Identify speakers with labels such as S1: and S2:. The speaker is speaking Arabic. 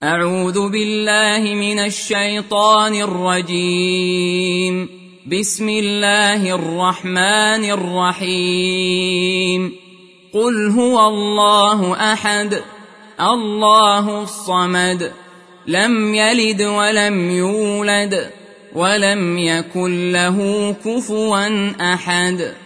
S1: أعوذ بالله من الشيطان الرجيم. بسم الله الرحمن الرحيم. قل هو الله أحد الله الصمد لم يلد ولم يولد ولم يكن له كفوا أحد.